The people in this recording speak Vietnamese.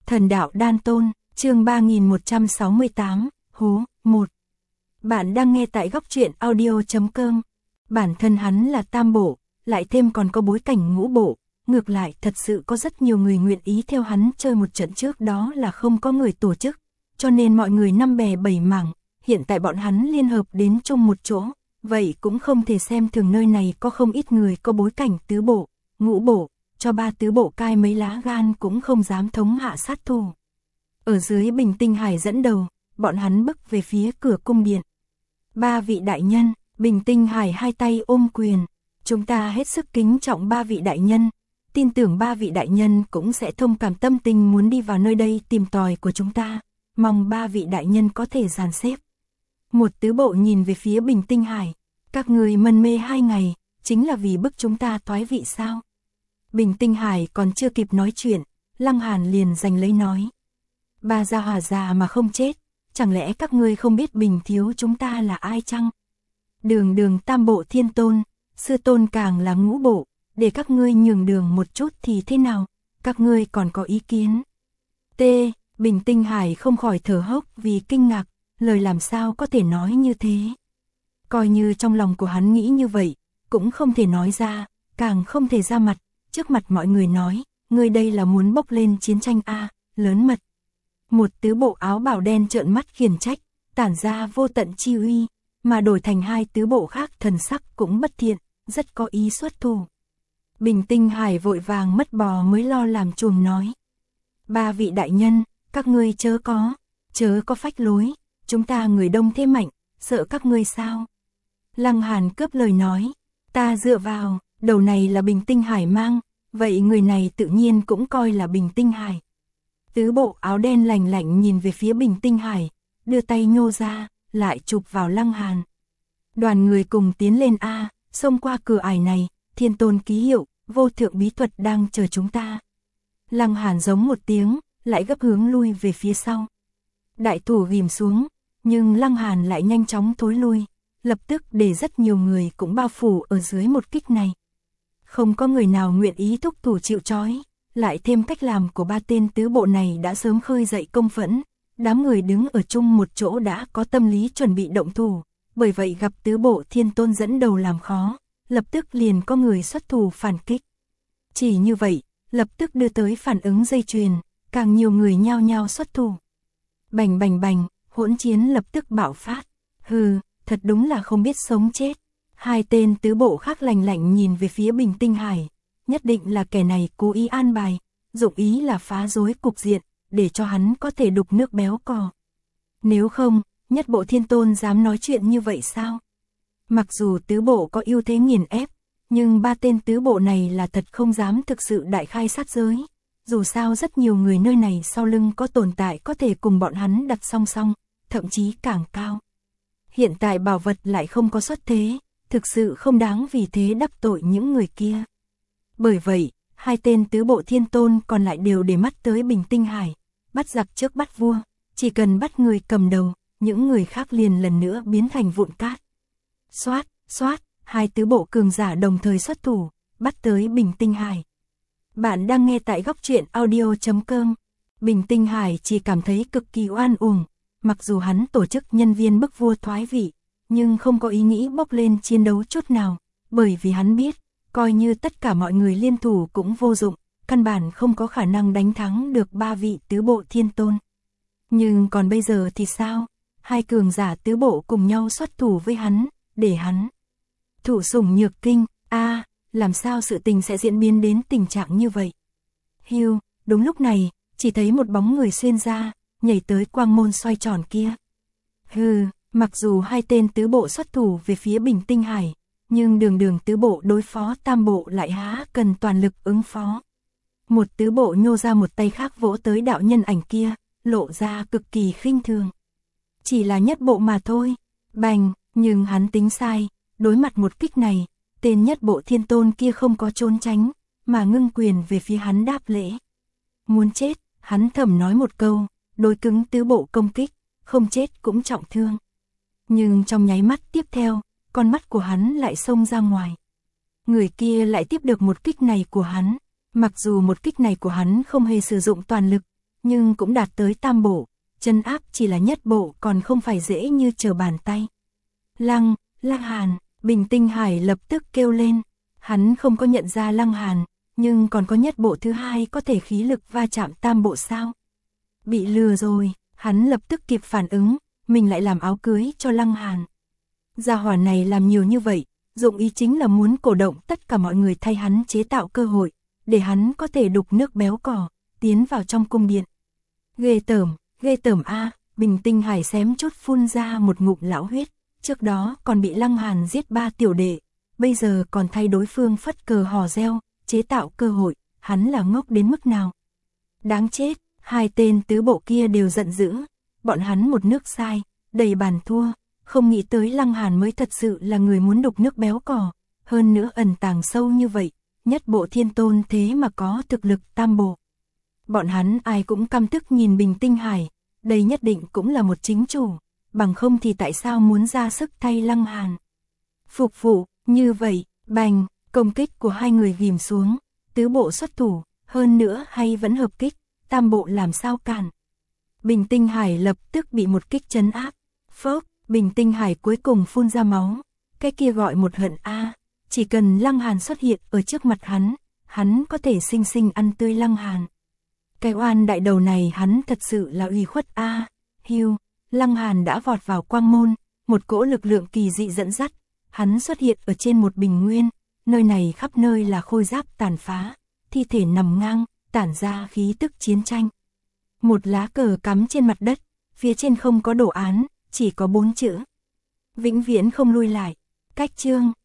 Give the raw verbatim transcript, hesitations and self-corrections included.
Thần đạo đan tôn, chương ba nghìn một trăm sáu mươi tám, hố, một. Bạn đang nghe tại góc truyện audio chấm com. Bản thân hắn là tam bộ, lại thêm còn có bối cảnh ngũ bộ, ngược lại thật sự có rất nhiều người nguyện ý theo hắn chơi một trận, trước đó là không có người tổ chức, cho nên mọi người năm bè bảy mảng, hiện tại bọn hắn liên hợp đến chung một chỗ, vậy cũng không thể xem thường nơi này có không ít người có bối cảnh tứ bộ, ngũ bộ, cho ba tứ bộ cai mấy lá gan cũng không dám thống hạ sát thủ. Ở dưới Bình Tinh Hải dẫn đầu, bọn hắn bước về phía cửa cung điện. Ba vị đại nhân, Bình Tinh Hải hai tay ôm quyền, chúng ta hết sức kính trọng ba vị đại nhân, tin tưởng ba vị đại nhân cũng sẽ thông cảm tâm tình muốn đi vào nơi đây tìm tòi của chúng ta, mong ba vị đại nhân có thể dàn xếp. Một tứ bộ nhìn về phía Bình Tinh Hải, các người mân mê hai ngày, chính là vì bức chúng ta thoái vị sao? Bình Tinh Hải còn chưa kịp nói chuyện, Lăng Hàn liền giành lấy nói. Ba gia hỏa già mà không chết, chẳng lẽ các ngươi không biết Bình thiếu chúng ta là ai chăng? Đường đường tam bộ thiên tôn, sư tôn càng là ngũ bộ, để các ngươi nhường đường một chút thì thế nào? Các ngươi còn có ý kiến? T. Bình Tinh Hải không khỏi thở hốc vì kinh ngạc, lời làm sao có thể nói như thế? Coi như trong lòng của hắn nghĩ như vậy, cũng không thể nói ra, càng không thể ra mặt, trước mặt mọi người nói, ngươi đây là muốn bốc lên chiến tranh a, lớn mật. Một tứ bộ áo bào đen trợn mắt khiển trách, tản ra vô tận chi uy, mà đổi thành hai tứ bộ khác thần sắc cũng bất thiện, rất có ý xuất thủ. Bình Tinh Hải vội vàng mất bò mới lo làm chuồng nói. Ba vị đại nhân, các ngươi chớ có, chớ có phách lối, chúng ta người đông thế mạnh, sợ các ngươi sao? Lăng Hàn cướp lời nói, ta dựa vào, đầu này là Bình Tinh Hải mang, vậy người này tự nhiên cũng coi là Bình Tinh Hải. Tứ bộ áo đen lạnh lạnh nhìn về phía Bình Tinh Hải, đưa tay nhô ra, lại chụp vào Lăng Hàn. Đoàn người cùng tiến lên a, xông qua cửa ải này, thiên tôn ký hiệu, vô thượng bí thuật đang chờ chúng ta. Lăng Hàn giống một tiếng, lại gấp hướng lui về phía sau. Đại thủ ghim xuống, nhưng Lăng Hàn lại nhanh chóng thối lui, lập tức để rất nhiều người cũng bao phủ ở dưới một kích này. Không có người nào nguyện ý thúc thủ chịu trói, lại thêm cách làm của ba tên tứ bộ này đã sớm khơi dậy công phẫn, đám người đứng ở chung một chỗ đã có tâm lý chuẩn bị động thủ, bởi vậy gặp tứ bộ thiên tôn dẫn đầu làm khó, lập tức liền có người xuất thủ phản kích. Chỉ như vậy, lập tức đưa tới phản ứng dây chuyền, càng nhiều người nhao nhao xuất thủ. Bành bành bành, hỗn chiến lập tức bạo phát. Hừ, thật đúng là không biết sống chết. Hai tên tứ bộ khác lạnh lạnh nhìn về phía Bình Tinh Hải, nhất định là kẻ này cố ý an bài, dụng ý là phá rối cục diện, để cho hắn có thể đục nước béo cò. Nếu không, nhất bộ thiên tôn dám nói chuyện như vậy sao? Mặc dù tứ bộ có ưu thế nghiền ép, nhưng ba tên tứ bộ này là thật không dám thực sự đại khai sát giới. Dù sao rất nhiều người nơi này sau lưng có tồn tại có thể cùng bọn hắn đặt song song, thậm chí càng cao. Hiện tại bảo vật lại không có xuất thế, thực sự không đáng vì thế đắc tội những người kia. Bởi vậy, hai tên tứ bộ thiên tôn còn lại đều để mắt tới Bình Tinh Hải, bắt giặc trước bắt vua, chỉ cần bắt người cầm đầu, những người khác liền lần nữa biến thành vụn cát. Xoát, xoát, hai tứ bộ cường giả đồng thời xuất thủ, bắt tới Bình Tinh Hải. Bạn đang nghe tại góc truyện audio chấm com. Bình Tinh Hải chỉ cảm thấy cực kỳ oan uổng, mặc dù hắn tổ chức nhân viên bức vua thoái vị, nhưng không có ý nghĩ bốc lên chiến đấu chút nào, bởi vì hắn biết, coi như tất cả mọi người liên thủ cũng vô dụng, căn bản không có khả năng đánh thắng được ba vị tứ bộ thiên tôn. Nhưng còn bây giờ thì sao? Hai cường giả tứ bộ cùng nhau xuất thủ với hắn, để hắn thủ sủng nhược kinh, a à, làm sao sự tình sẽ diễn biến đến tình trạng như vậy? Hiu, đúng lúc này, chỉ thấy một bóng người xuyên ra, nhảy tới quang môn xoay tròn kia. Hừ, mặc dù hai tên tứ bộ xuất thủ về phía Bình Tinh Hải, nhưng đường đường tứ bộ đối phó tam bộ lại há cần toàn lực ứng phó. Một tứ bộ nhô ra một tay khác vỗ tới đạo nhân ảnh kia, lộ ra cực kỳ khinh thường. Chỉ là nhất bộ mà thôi, bành, nhưng hắn tính sai, đối mặt một kích này, tên nhất bộ thiên tôn kia không có trốn tránh, mà ngưng quyền về phía hắn đáp lễ. Muốn chết, hắn thầm nói một câu, đối cứng tứ bộ công kích, không chết cũng trọng thương. Nhưng trong nháy mắt tiếp theo, con mắt của hắn lại xông ra ngoài. Người kia lại tiếp được một kích này của hắn, mặc dù một kích này của hắn không hề sử dụng toàn lực, nhưng cũng đạt tới tam bộ, trấn áp chỉ là nhất bộ còn không phải dễ như trở bàn tay. Lăng, Lăng Hàn, Bình Tinh Hải lập tức kêu lên, hắn không có nhận ra Lăng Hàn, nhưng còn có nhất bộ thứ hai có thể khí lực va chạm tam bộ sao? Bị lừa rồi, hắn lập tức kịp phản ứng, mình lại làm áo cưới cho Lăng Hàn. Gia hỏa này làm nhiều như vậy, dụng ý chính là muốn cổ động tất cả mọi người thay hắn chế tạo cơ hội, để hắn có thể đục nước béo cò, tiến vào trong cung điện. Ghê tởm, ghê tởm a, Bình Tinh Hải xém chút phun ra một ngụm lão huyết, trước đó còn bị Lăng Hàn giết ba tiểu đệ, bây giờ còn thay đối phương phất cờ hò reo, chế tạo cơ hội, hắn là ngốc đến mức nào. Đáng chết, hai tên tứ bộ kia đều giận dữ, bọn hắn một nước sai, đầy bàn thua, không nghĩ tới Lăng Hàn mới thật sự là người muốn đục nước béo cò, hơn nữa ẩn tàng sâu như vậy, nhất bộ thiên tôn thế mà có thực lực tam bộ. Bọn hắn ai cũng căm tức nhìn Bình Tinh Hải, đây nhất định cũng là một chính chủ, bằng không thì tại sao muốn ra sức thay Lăng Hàn. Phục vụ, như vậy, bành, công kích của hai người ghim xuống, tứ bộ xuất thủ, hơn nữa hay vẫn hợp kích, tam bộ làm sao cản. Bình Tinh Hải lập tức bị một kích trấn áp, phốc, Bình Tinh Hải cuối cùng phun ra máu, cái kia gọi một hận a, chỉ cần Lăng Hàn xuất hiện ở trước mặt hắn, hắn có thể sinh sinh ăn tươi Lăng Hàn. Cái oan đại đầu này hắn thật sự là uy khuất a. À. Hưu, Lăng Hàn đã vọt vào quang môn, một cỗ lực lượng kỳ dị dẫn dắt, hắn xuất hiện ở trên một bình nguyên, nơi này khắp nơi là khôi giáp tàn phá, thi thể nằm ngang, tản ra khí tức chiến tranh. Một lá cờ cắm trên mặt đất, phía trên không có đồ án, chỉ có bốn chữ: vĩnh viễn không lui lại. Cách chương